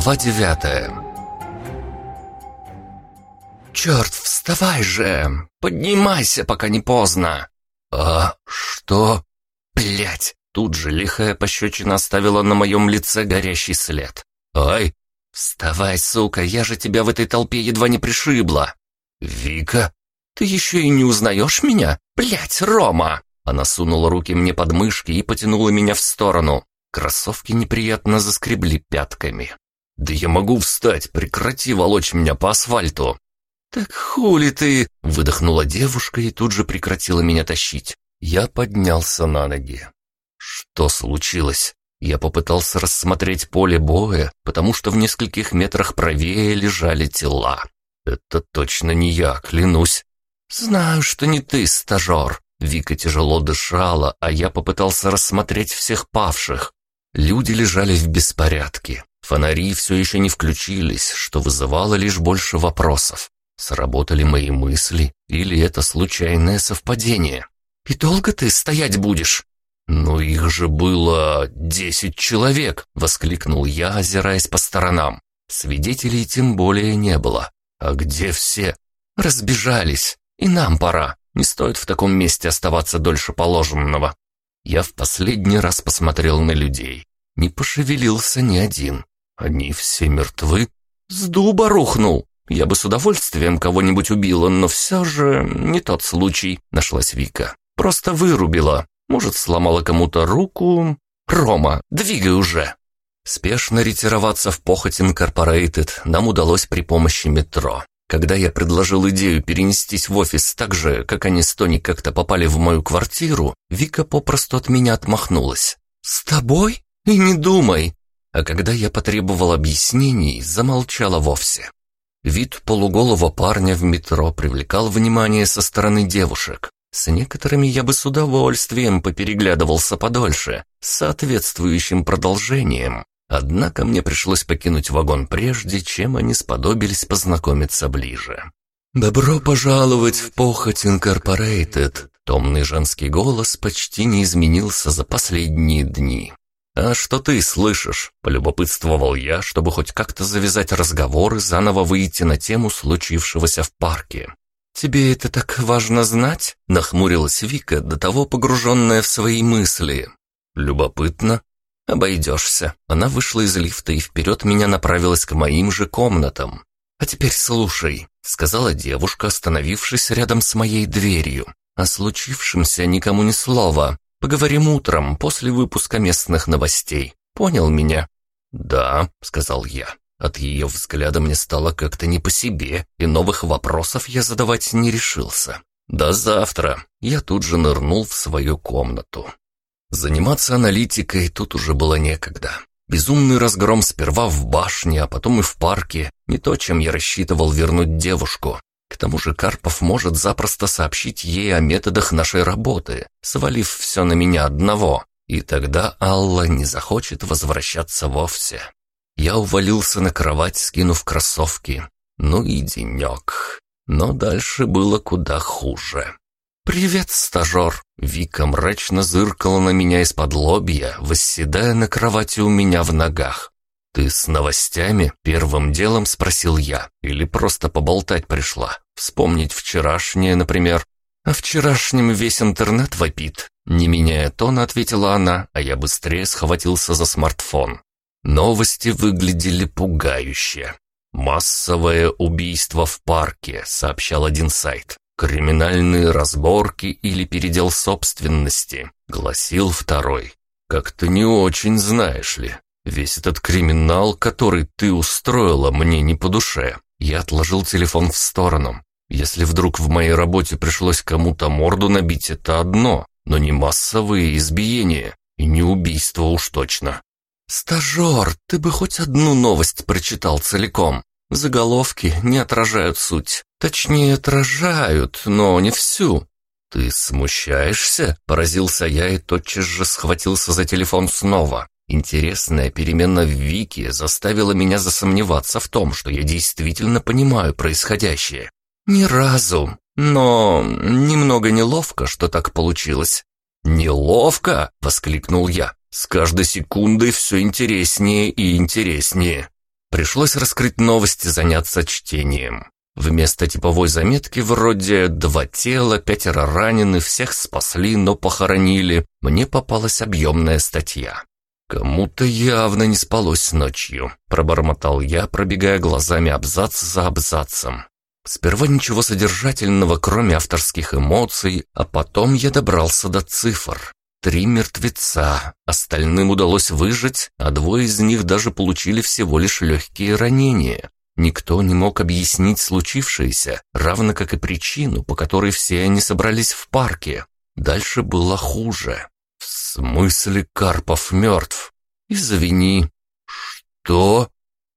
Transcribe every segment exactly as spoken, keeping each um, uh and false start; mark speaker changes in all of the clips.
Speaker 1: Глава девятая. «Черт, вставай же! Поднимайся, пока не поздно!» «А что?» «Блядь!» Тут же лихая пощечина оставила на моем лице горящий след. «Ай!» «Вставай, сука, я же тебя в этой толпе едва не пришибла!» «Вика?» «Ты еще и не узнаешь меня? Блядь, Рома!» Она сунула руки мне под мышки и потянула меня в сторону. Кроссовки неприятно заскребли пятками. «Да я могу встать, прекрати волочь меня по асфальту!» «Так хули ты?» — выдохнула девушка и тут же прекратила меня тащить. Я поднялся на ноги. Что случилось? Я попытался рассмотреть поле боя, потому что в нескольких метрах правее лежали тела. Это точно не я, клянусь. «Знаю, что не ты, стажер». Вика тяжело дышала, а я попытался рассмотреть всех павших. Люди лежали в беспорядке. Фонари все еще не включились, что вызывало лишь больше вопросов. Сработали мои мысли, или это случайное совпадение? «И долго ты стоять будешь?» «Ну их же было десять человек!» — воскликнул я, озираясь по сторонам. Свидетелей тем более не было. «А где все?» «Разбежались. И нам пора. Не стоит в таком месте оставаться дольше положенного». Я в последний раз посмотрел на людей. Не пошевелился ни один. Они все мертвы. С дуба рухнул. Я бы с удовольствием кого-нибудь убила, но все же не тот случай, нашлась Вика. Просто вырубила. Может, сломала кому-то руку. Рома, двигай уже. Спешно ретироваться в Похоть Инкорпорейтед нам удалось при помощи метро. Когда я предложил идею перенестись в офис так же, как они с Тони как-то попали в мою квартиру, Вика попросту от меня отмахнулась. «С тобой? И не думай!» А когда я потребовал объяснений, замолчала вовсе. Вид полуголого парня в метро привлекал внимание со стороны девушек. С некоторыми я бы с удовольствием попереглядывался подольше, с соответствующим продолжением. Однако мне пришлось покинуть вагон прежде, чем они сподобились познакомиться ближе. «Добро пожаловать в Похоть Инкорпорейтед!» Томный женский голос почти не изменился за последние дни. «А что ты слышишь?» – полюбопытствовал я, чтобы хоть как-то завязать разговор и заново выйти на тему случившегося в парке. «Тебе это так важно знать?» – нахмурилась Вика, до того погруженная в свои мысли. «Любопытно?» «Обойдешься». Она вышла из лифта и вперед меня направилась к моим же комнатам. «А теперь слушай», — сказала девушка, остановившись рядом с моей дверью. «О случившемся никому ни слова. Поговорим утром, после выпуска местных новостей. Понял меня?» «Да», — сказал я. От ее взгляда мне стало как-то не по себе, и новых вопросов я задавать не решился. «До завтра». Я тут же нырнул в свою комнату. Заниматься аналитикой тут уже было некогда. Безумный разгром сперва в башне, а потом и в парке — не то, чем я рассчитывал вернуть девушку. К тому же Карпов может запросто сообщить ей о методах нашей работы, свалив все на меня одного, и тогда Алла не захочет возвращаться вовсе. Я увалился на кровать, скинув кроссовки. Ну и денек. Но дальше было куда хуже. «Привет, стажер!» Вика мрачно зыркала на меня из-под лобья, восседая на кровати у меня в ногах. «Ты с новостями?» — первым делом спросил я. «Или просто поболтать пришла? Вспомнить вчерашнее, например?» «О вчерашнем весь интернет вопит». Не меняя тона, ответила она, а я быстрее схватился за смартфон. Новости выглядели пугающе. «Массовое убийство в парке», — сообщал один сайт. «Криминальные разборки или передел собственности», — гласил второй. «Как-то не очень, знаешь ли. Весь этот криминал, который ты устроила, мне не по душе». Я отложил телефон в сторону. Если вдруг в моей работе пришлось кому-то морду набить, это одно, но не массовые избиения и не убийство уж точно. «Стажер, ты бы хоть одну новость прочитал целиком. Заголовки не отражают суть. Точнее, отражают, но не всю». «Ты смущаешься?» – поразился я и тотчас же схватился за телефон снова. Интересная перемена в Вике заставила меня засомневаться в том, что я действительно понимаю происходящее. «Ни разу. Но немного неловко, что так получилось». «Неловко?» – воскликнул я. «С каждой секундой все интереснее и интереснее». Пришлось раскрыть новости, заняться чтением. Вместо типовой заметки вроде «два тела, пятеро ранены, всех спасли, но похоронили» мне попалась объемная статья. «Кому-то явно не спалось ночью», — пробормотал я, пробегая глазами абзац за абзацем. Сперва ничего содержательного, кроме авторских эмоций, а потом я добрался до цифр. Три мертвеца, остальным удалось выжить, а двое из них даже получили всего лишь легкие ранения. Никто не мог объяснить случившееся, равно как и причину, по которой все они собрались в парке. Дальше было хуже. «В смысле Карпов мертв? Извини». «Что?»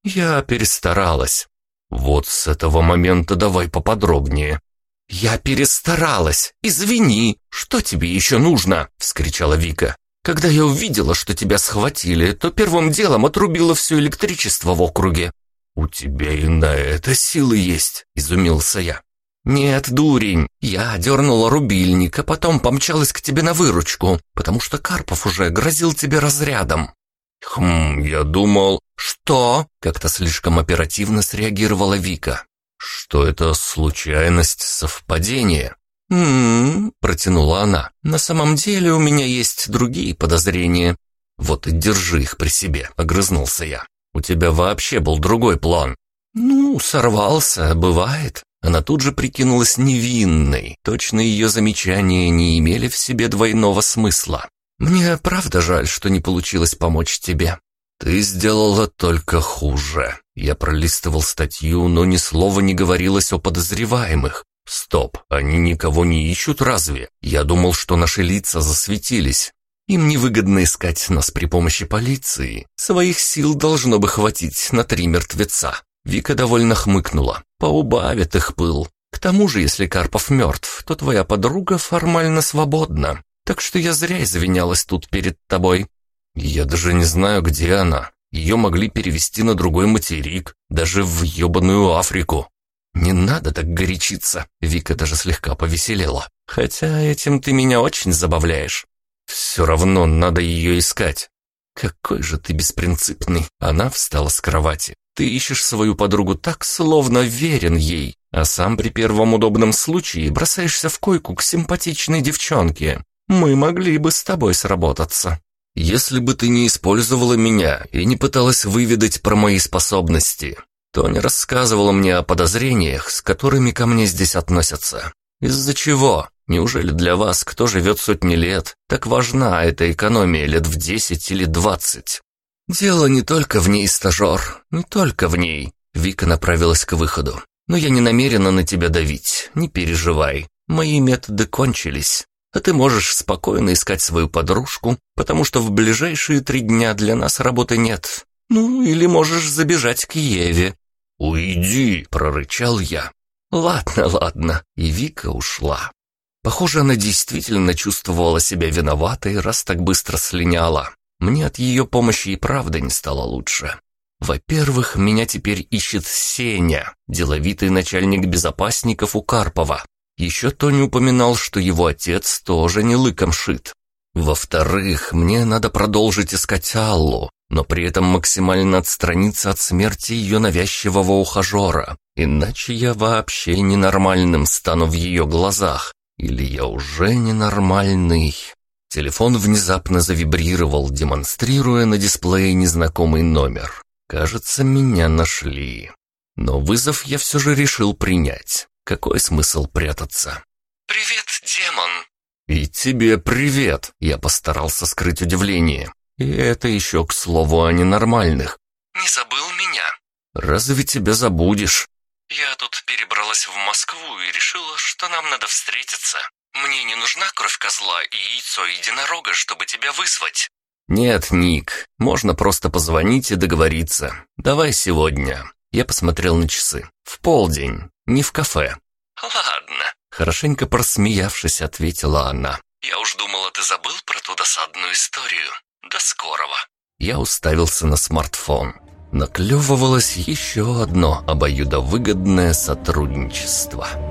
Speaker 1: Я перестаралась. «Вот с этого момента давай поподробнее». «Я перестаралась! Извини! Что тебе еще нужно?» — вскричала Вика. «Когда я увидела, что тебя схватили, то первым делом отрубила все электричество в округе». «У тебя и на это силы есть», — изумился я. «Нет, дурень, я дернула рубильник, а потом помчалась к тебе на выручку, потому что Карпов уже грозил тебе разрядом». «Хм, я думал...» «Что?» — как-то слишком оперативно среагировала Вика. «Что это случайность, совпадение?» «М-м-м», протянула она. «На самом деле у меня есть другие подозрения». «Вот и держи их при себе», — огрызнулся я. «У тебя вообще был другой план». «Ну, сорвался, бывает». Она тут же прикинулась невинной. Точно ее замечания не имели в себе двойного смысла. «Мне правда жаль, что не получилось помочь тебе». «Ты сделала только хуже». Я пролистывал статью, но ни слова не говорилось о подозреваемых. «Стоп, они никого не ищут разве? Я думал, что наши лица засветились. Им невыгодно искать нас при помощи полиции. Своих сил должно бы хватить на три мертвеца». Вика довольно хмыкнула. «Поубавят их пыл. К тому же, если Карпов мертв, то твоя подруга формально свободна. Так что я зря извинялась тут перед тобой». «Я даже не знаю, где она. Ее могли перевести на другой материк, даже в ебаную Африку». «Не надо так горячиться», — Вика даже слегка повеселела. «Хотя этим ты меня очень забавляешь». «Все равно надо ее искать». «Какой же ты беспринципный». Она встала с кровати. «Ты ищешь свою подругу так, словно верен ей, а сам при первом удобном случае бросаешься в койку к симпатичной девчонке. Мы могли бы с тобой сработаться». «Если бы ты не использовала меня и не пыталась выведать про мои способности, то не рассказывала мне о подозрениях, с которыми ко мне здесь относятся. Из-за чего? Неужели для вас, кто живет сотни лет, так важна эта экономия лет в десять или двадцать?» «Дело не только в ней, стажер, не только в ней». Вика направилась к выходу. «Но я не намерена на тебя давить, не переживай. Мои методы кончились. А ты можешь спокойно искать свою подружку, потому что в ближайшие три дня для нас работы нет. Ну, или можешь забежать к Еве». «Уйди!» – прорычал я. «Ладно, ладно». И Вика ушла. Похоже, она действительно чувствовала себя виноватой, раз так быстро слиняла. Мне от ее помощи и правда не стало лучше. Во-первых, меня теперь ищет Сеня, деловитый начальник безопасников у Карпова. Еще Тони упоминал, что его отец тоже не лыком шит. Во-вторых, мне надо продолжить искать Аллу, но при этом максимально отстраниться от смерти ее навязчивого ухажера, иначе я вообще ненормальным стану в ее глазах. Или я уже ненормальный. Телефон внезапно завибрировал, демонстрируя на дисплее незнакомый номер. Кажется, меня нашли. Но вызов я все же решил принять. Какой смысл прятаться? «Привет, демон!» «И тебе привет!» Я постарался скрыть удивление. И это еще, к слову, о ненормальных.
Speaker 2: «Не забыл меня?»
Speaker 1: «Разве тебя забудешь?»
Speaker 2: «Я тут перебралась в Москву и решила, что нам надо встретиться. Мне не нужна кровь козла и яйцо единорога, чтобы тебя вызвать».
Speaker 1: «Нет, Ник, можно просто позвонить и договориться. Давай сегодня». Я посмотрел на часы. «В полдень, не в кафе».
Speaker 2: «Ладно»,
Speaker 1: — хорошенько просмеявшись, ответила она.
Speaker 2: «Я уж думала, ты забыл про ту досадную историю. До скорого».
Speaker 1: Я уставился на смартфон. Наклевывалось еще одно обоюдовыгодное сотрудничество.